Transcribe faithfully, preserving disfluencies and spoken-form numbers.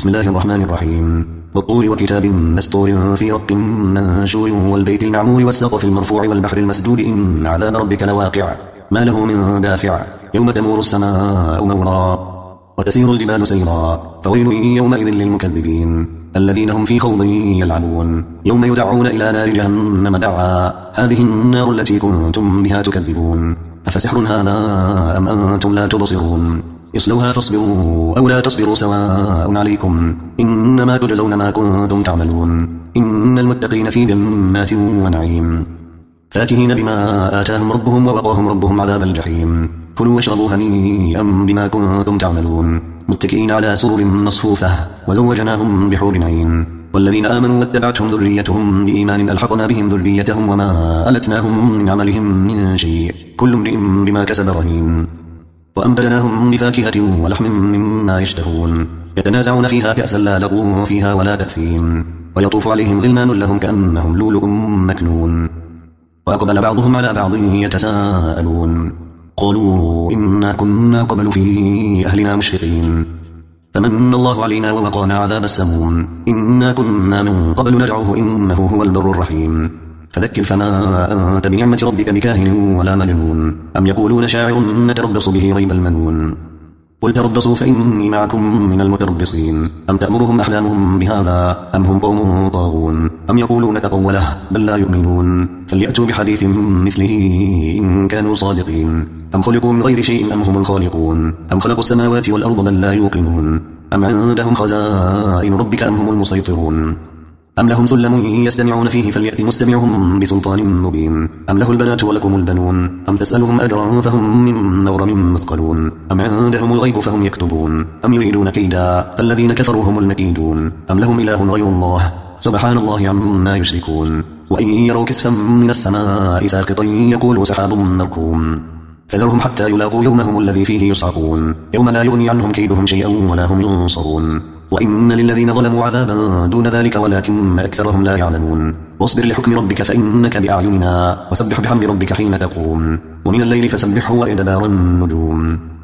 بسم الله الرحمن الرحيم والطور وكتاب مسطور في رق منشور والبيت المعمور والسقف المرفوع والبحر المسجود إن عذاب ربك لواقع ما له من دافع يوم تمور السماء مورا وتسير الجبال سيرا فويل يومئذ للمكذبين الذين هم في خوض يلعبون يوم يدعون إلى نار جهنم دعا هذه النار التي كنتم بها تكذبون أفسحر هذا أم أنتم لا تبصرون اصلوها فاصبروا أو لا تصبروا سواء عليكم إنما تجزون ما كنتم تعملون إن المتقين في جنات ونعيم فاكهين بما آتاهم ربهم ووقاهم ربهم عذاب الجحيم كلوا واشربوا هنيئا بما كنتم تعملون متكئين على سرر مصفوفة وزوجناهم بحور عين والذين آمنوا واتبعتهم ذريتهم بإيمان ألحقنا بهم ذريتهم وما ألتناهم من عملهم من شيء كل امرئ بما كسب رهين وأمددناهم بفاكهة ولحم مما يشتهون يتنازعون فيها كأسا لا لغو فيها ولا تأثيم ويطوف عليهم غلمان لهم كأنهم لؤلؤ مكنون وأقبل بعضهم على بعض يتساءلون قالوا إنا كنا قبل في أهلنا مشفقين فمن الله علينا ووقانا عذاب السموم إنا كنا من قبل ندعوه إنه هو البر الرحيم فذكر فما أنت بنعمة ربك بكاهن ولا مجنون أم يقولون شاعر نتربص به ريب المنون قل تربصوا فإني معكم من المتربصين أم تأمرهم أحلامهم بهذا أم هم قوم طاغون أم يقولون تقوله بل لا يؤمنون فليأتوا بحديث مثله إن كانوا صادقين أم خلقوا من غير شيء أم هم الخالقون أم خلقوا السماوات والأرض بل لا يوقنون أم عندهم خزائن ربك أم هم المسيطرون أم لهم سلم يستمعون فيه فليأتي مستمعهم بسلطان مبين أم له البنات ولكم البنون أم تسألهم أجرا فهم من مغرم مثقلون أم عندهم الغيب فهم يكتبون أم يريدون كيدا فالذين كفروا هم المكيدون أم لهم إله غير الله سبحان الله عما يشركون وإن يروا كسفا من السماء ساقطا يقولوا سحاب مركوم فذرهم حتى يلاقوا يومهم الذي فيه يصعقون يوم لا يغني عنهم كيدهم شيئا ولا هم ينصرون وإن للذين ظلموا عذابا دون ذلك ولكن أكثرهم لا يعلمون واصبر لحكم ربك فإنك بأعيننا وسبح بحمد ربك حين تقوم ومن الليل فسبحه وإدبار النجوم